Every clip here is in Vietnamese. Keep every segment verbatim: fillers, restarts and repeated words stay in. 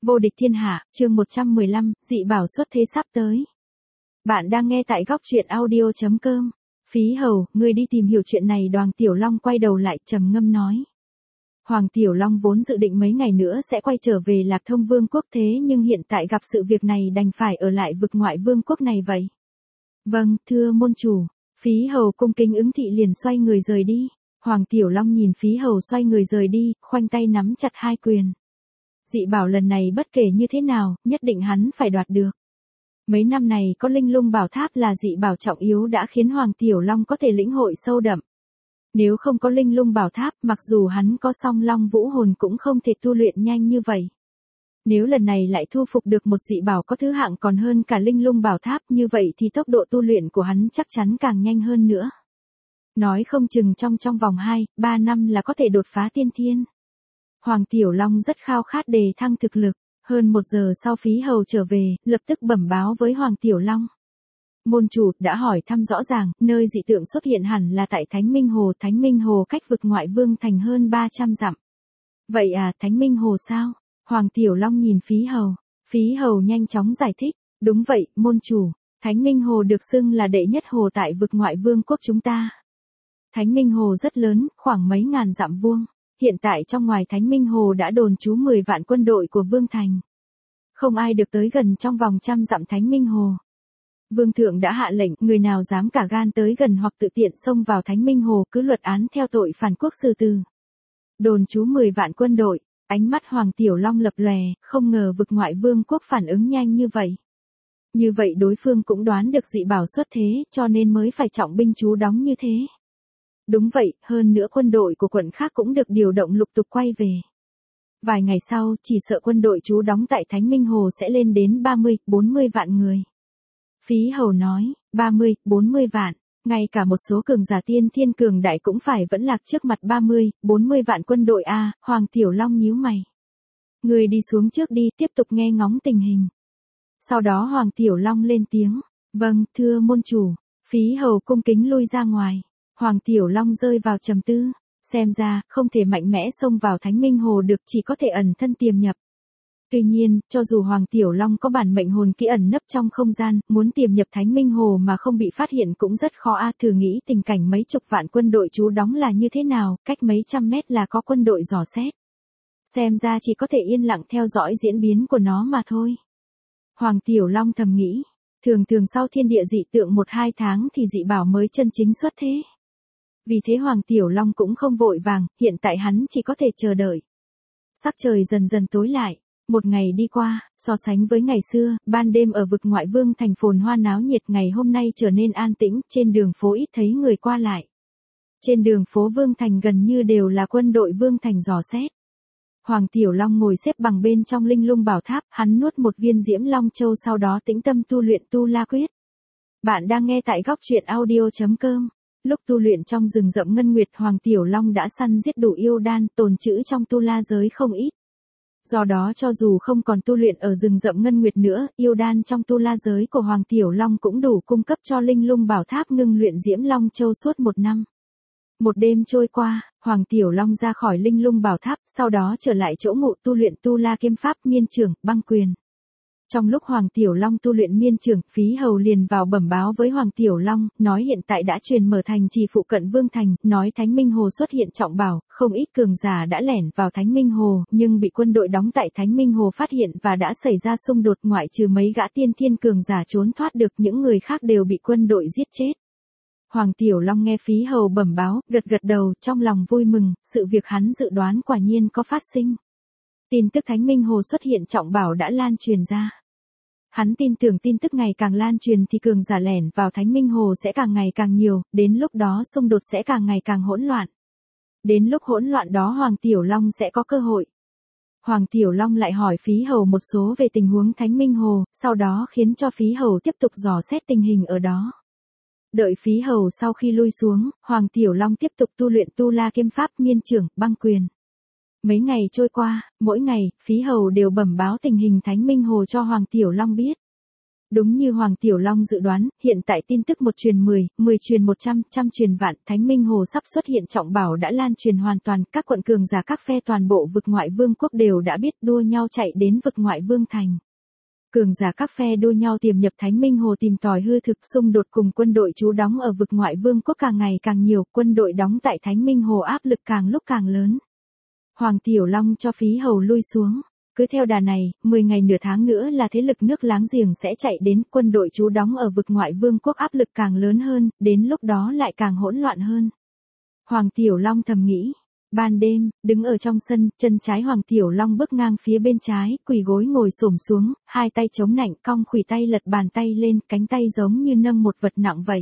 Vô địch thiên hạ, chương một trăm mười lăm, dị bảo xuất thế sắp tới. Bạn đang nghe tại góc truyện audio chấm com. Phí Hầu, ngươi đi tìm hiểu chuyện này. Đoàn Tiểu Long quay đầu lại trầm ngâm nói. Hoàng Tiểu Long vốn dự định mấy ngày nữa sẽ quay trở về Lạc Thông Vương quốc, thế nhưng hiện tại gặp sự việc này đành phải ở lại vực ngoại vương quốc này vậy. Vâng, thưa môn chủ. Phí Hầu cung kính ứng thị liền xoay người rời đi. Hoàng Tiểu Long nhìn Phí Hầu xoay người rời đi, khoanh tay nắm chặt hai quyền. Dị bảo lần này bất kể như thế nào, nhất định hắn phải đoạt được. Mấy năm này có linh lung bảo tháp là dị bảo trọng yếu đã khiến Hoàng Tiểu Long có thể lĩnh hội sâu đậm. Nếu không có linh lung bảo tháp, mặc dù hắn có song long vũ hồn cũng không thể tu luyện nhanh như vậy. Nếu lần này lại thu phục được một dị bảo có thứ hạng còn hơn cả linh lung bảo tháp, như vậy thì tốc độ tu luyện của hắn chắc chắn càng nhanh hơn nữa. Nói không chừng trong trong vòng hai, ba năm là có thể đột phá tiên thiên. Hoàng Tiểu Long rất khao khát đề thăng thực lực. Hơn một giờ sau Phí Hầu trở về, lập tức bẩm báo với Hoàng Tiểu Long. Môn chủ đã hỏi thăm rõ ràng, nơi dị tượng xuất hiện hẳn là tại Thánh Minh Hồ. Thánh Minh Hồ cách vực ngoại vương thành hơn ba trăm dặm. Vậy à, Thánh Minh Hồ sao? Hoàng Tiểu Long nhìn Phí Hầu. Phí Hầu nhanh chóng giải thích. Đúng vậy, môn chủ. Thánh Minh Hồ được xưng là đệ nhất hồ tại vực ngoại vương quốc chúng ta. Thánh Minh Hồ rất lớn, khoảng mấy ngàn dặm vuông. Hiện tại trong ngoài Thánh Minh Hồ đã đồn trú mười vạn quân đội của Vương Thành. Không ai được tới gần trong vòng trăm dặm Thánh Minh Hồ. Vương thượng đã hạ lệnh, người nào dám cả gan tới gần hoặc tự tiện xông vào Thánh Minh Hồ cứ luật án theo tội phản quốc xử tử. Đồn trú mười vạn quân đội, ánh mắt Hoàng Tiểu Long lập lòe, không ngờ vực ngoại vương quốc phản ứng nhanh như vậy. Như vậy đối phương cũng đoán được dị bảo xuất thế, cho nên mới phải trọng binh trú đóng như thế. Đúng vậy, hơn nữa quân đội của quận khác cũng được điều động lục tục quay về. Vài ngày sau, chỉ sợ quân đội trú đóng tại Thánh Minh Hồ sẽ lên đến ba mươi, bốn mươi vạn người. Phí Hầu nói, ba mươi, bốn mươi vạn, ngay cả một số cường giả tiên thiên cường đại cũng phải vẫn lạc trước mặt ba mươi, bốn mươi vạn quân đội a. Hoàng Tiểu Long nhíu mày. Người đi xuống trước đi, tiếp tục nghe ngóng tình hình. Sau đó Hoàng Tiểu Long lên tiếng, vâng, thưa môn chủ. Phí Hầu cung kính lui ra ngoài. Hoàng Tiểu Long rơi vào trầm tư, xem ra, không thể mạnh mẽ xông vào Thánh Minh Hồ được, chỉ có thể ẩn thân tiềm nhập. Tuy nhiên, cho dù Hoàng Tiểu Long có bản mệnh hồn kỹ ẩn nấp trong không gian, muốn tiềm nhập Thánh Minh Hồ mà không bị phát hiện cũng rất khó a. Thử nghĩ tình cảnh mấy chục vạn quân đội trú đóng là như thế nào, cách mấy trăm mét là có quân đội dò xét. Xem ra chỉ có thể yên lặng theo dõi diễn biến của nó mà thôi. Hoàng Tiểu Long thầm nghĩ, thường thường sau thiên địa dị tượng một hai tháng thì dị bảo mới chân chính xuất thế. Vì thế Hoàng Tiểu Long cũng không vội vàng, hiện tại hắn chỉ có thể chờ đợi. Sắc trời dần dần tối lại, một ngày đi qua, so sánh với ngày xưa, ban đêm ở vực ngoại vương thành phồn hoa náo nhiệt, ngày hôm nay trở nên an tĩnh, trên đường phố ít thấy người qua lại. Trên đường phố vương thành gần như đều là quân đội vương thành dò xét. Hoàng Tiểu Long ngồi xếp bằng bên trong linh lung bảo tháp, hắn nuốt một viên diễm long châu sau đó tĩnh tâm tu luyện tu la quyết. Bạn đang nghe tại góc truyện audio chấm com. Lúc tu luyện trong rừng rậm ngân nguyệt, Hoàng Tiểu Long đã săn giết đủ yêu đan, tồn trữ trong tu la giới không ít. Do đó cho dù không còn tu luyện ở rừng rậm ngân nguyệt nữa, yêu đan trong tu la giới của Hoàng Tiểu Long cũng đủ cung cấp cho linh lung bảo tháp ngưng luyện diễm long châu suốt một năm. Một đêm trôi qua, Hoàng Tiểu Long ra khỏi linh lung bảo tháp, sau đó trở lại chỗ ngụ tu luyện tu la kiếm pháp miên trưởng, băng quyền. Trong lúc Hoàng Tiểu Long tu luyện miên trưởng, Phí Hầu liền vào bẩm báo với Hoàng Tiểu Long, nói hiện tại đã truyền mở thành trì phụ cận Vương Thành, nói Thánh Minh Hồ xuất hiện trọng bảo, không ít cường giả đã lẻn vào Thánh Minh Hồ, nhưng bị quân đội đóng tại Thánh Minh Hồ phát hiện và đã xảy ra xung đột, ngoại trừ mấy gã tiên thiên cường giả trốn thoát được, những người khác đều bị quân đội giết chết. Hoàng Tiểu Long nghe Phí Hầu bẩm báo, gật gật đầu, trong lòng vui mừng, sự việc hắn dự đoán quả nhiên có phát sinh. Tin tức Thánh Minh Hồ xuất hiện trọng bảo đã lan truyền ra. Hắn tin tưởng tin tức ngày càng lan truyền thì cường giả lẻn vào Thánh Minh Hồ sẽ càng ngày càng nhiều, đến lúc đó xung đột sẽ càng ngày càng hỗn loạn. Đến lúc hỗn loạn đó Hoàng Tiểu Long sẽ có cơ hội. Hoàng Tiểu Long lại hỏi Phí Hầu một số về tình huống Thánh Minh Hồ, sau đó khiến cho Phí Hầu tiếp tục dò xét tình hình ở đó. Đợi Phí Hầu sau khi lui xuống, Hoàng Tiểu Long tiếp tục tu luyện tu la kiếm pháp miên trưởng, băng quyền. Mấy ngày trôi qua, mỗi ngày, Phí Hầu đều bẩm báo tình hình Thánh Minh Hồ cho Hoàng Tiểu Long biết. Đúng như Hoàng Tiểu Long dự đoán, hiện tại tin tức một truyền mười, mười truyền một trăm, trăm truyền vạn, Thánh Minh Hồ sắp xuất hiện trọng bảo đã lan truyền hoàn toàn, các quận cường giả các phe toàn bộ vực ngoại vương quốc đều đã biết đua nhau chạy đến vực ngoại vương thành. Cường giả các phe đua nhau tiềm nhập Thánh Minh Hồ tìm tòi hư thực, xung đột cùng quân đội trú đóng ở vực ngoại vương quốc càng ngày càng nhiều, quân đội đóng tại Thánh Minh Hồ áp lực càng lúc càng lớn. Hoàng Tiểu Long cho Phí Hầu lui xuống. Cứ theo đà này, mười ngày nửa tháng nữa là thế lực nước láng giềng sẽ chạy đến, quân đội trú đóng ở vực ngoại vương quốc áp lực càng lớn hơn, đến lúc đó lại càng hỗn loạn hơn. Hoàng Tiểu Long thầm nghĩ. Ban đêm, đứng ở trong sân, chân trái Hoàng Tiểu Long bước ngang phía bên trái, quỳ gối ngồi xổm xuống, hai tay chống nạnh cong khuỷu tay lật bàn tay lên, cánh tay giống như nâng một vật nặng vậy.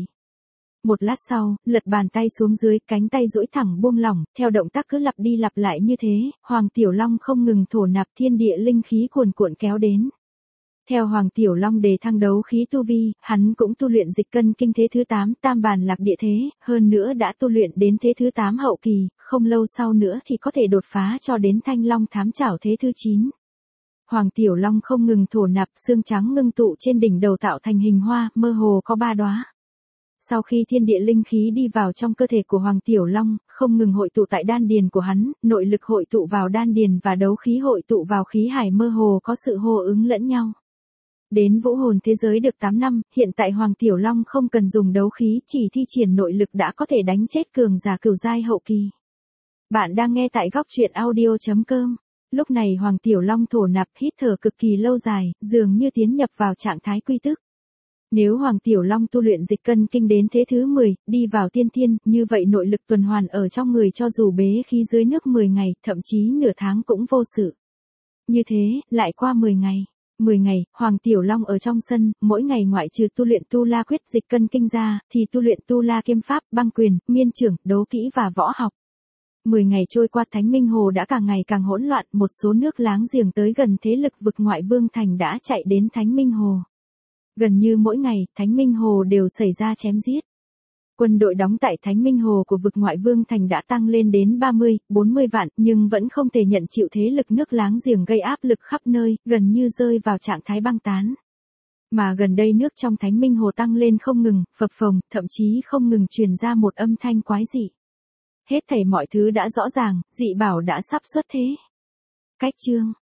Một lát sau, lật bàn tay xuống dưới, cánh tay duỗi thẳng buông lỏng, theo động tác cứ lặp đi lặp lại như thế, Hoàng Tiểu Long không ngừng thổ nạp thiên địa linh khí cuồn cuộn kéo đến. Theo Hoàng Tiểu Long đề thăng đấu khí tu vi, hắn cũng tu luyện dịch cân kinh thế thứ tám, tam bàn lạc địa thế, hơn nữa đã tu luyện đến thế thứ tám hậu kỳ, không lâu sau nữa thì có thể đột phá cho đến thanh long thám chảo thế thứ chín. Hoàng Tiểu Long không ngừng thổ nạp, xương trắng ngưng tụ trên đỉnh đầu tạo thành hình hoa, mơ hồ có ba đóa. Sau khi thiên địa linh khí đi vào trong cơ thể của Hoàng Tiểu Long, không ngừng hội tụ tại đan điền của hắn, nội lực hội tụ vào đan điền và đấu khí hội tụ vào khí hải, mơ hồ có sự hô ứng lẫn nhau. Đến vũ hồn thế giới được tám năm, hiện tại Hoàng Tiểu Long không cần dùng đấu khí, chỉ thi triển nội lực đã có thể đánh chết cường giả cửu giai hậu kỳ. Bạn đang nghe tại góc truyện audio chấm com. Lúc này Hoàng Tiểu Long thổ nạp hít thở cực kỳ lâu dài, dường như tiến nhập vào trạng thái quy tức. Nếu Hoàng Tiểu Long tu luyện dịch cân kinh đến thế thứ mười, đi vào tiên thiên, như vậy nội lực tuần hoàn ở trong người cho dù bế khí dưới nước mười ngày, thậm chí nửa tháng cũng vô sự. Như thế, lại qua mười ngày. mười ngày, Hoàng Tiểu Long ở trong sân, mỗi ngày ngoại trừ tu luyện tu la quyết dịch cân kinh ra, thì tu luyện tu la kiêm pháp, băng quyền, miên trưởng, đấu kỹ và võ học. mười ngày trôi qua, Thánh Minh Hồ đã càng ngày càng hỗn loạn, một số nước láng giềng tới gần thế lực vực ngoại vương thành đã chạy đến Thánh Minh Hồ. Gần như mỗi ngày, Thánh Minh Hồ đều xảy ra chém giết. Quân đội đóng tại Thánh Minh Hồ của vực ngoại vương thành đã tăng lên đến ba mươi, bốn mươi vạn, nhưng vẫn không thể nhận chịu thế lực nước láng giềng gây áp lực khắp nơi, gần như rơi vào trạng thái băng tán. Mà gần đây nước trong Thánh Minh Hồ tăng lên không ngừng, phập phồng, thậm chí không ngừng truyền ra một âm thanh quái dị. Hết thảy mọi thứ đã rõ ràng, dị bảo đã sắp xuất thế. Cách chương